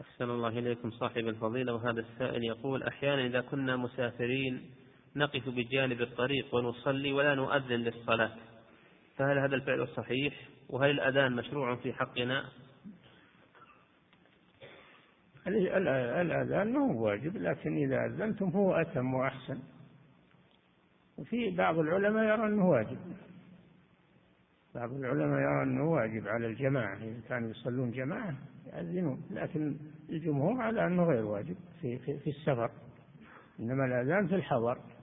أحسن الله إليكم صاحب الفضيلة. وهذا السائل يقول: أحيانا إذا كنا مسافرين نقف بجانب الطريق ونصلي ولا نؤذن للصلاة، فهل هذا الفعل صحيح؟ وهل الأذان مشروع في حقنا؟ الأذان ما هو واجب، لكن إذا أذنتم هو أتم وأحسن. وفي بعض العلماء يرى أنه واجب، بعض العلماء يرى أنه واجب على الجماعة، إذا كانوا يصلون جماعة يأذنون، لكن الجمهور على أنه غير واجب في السفر، إنما الأذان في الحضر.